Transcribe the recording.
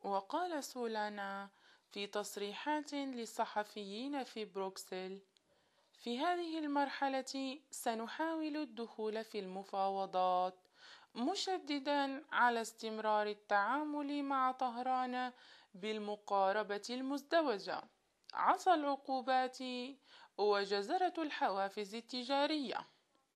وقال سولانا في تصريحات للصحفيين في بروكسل: في هذه المرحلة سنحاول الدخول في المفاوضات، مشددا على استمرار التعامل مع طهران بالمقاربة المزدوجة، عصا العقوبات وجزرة الحوافز التجارية.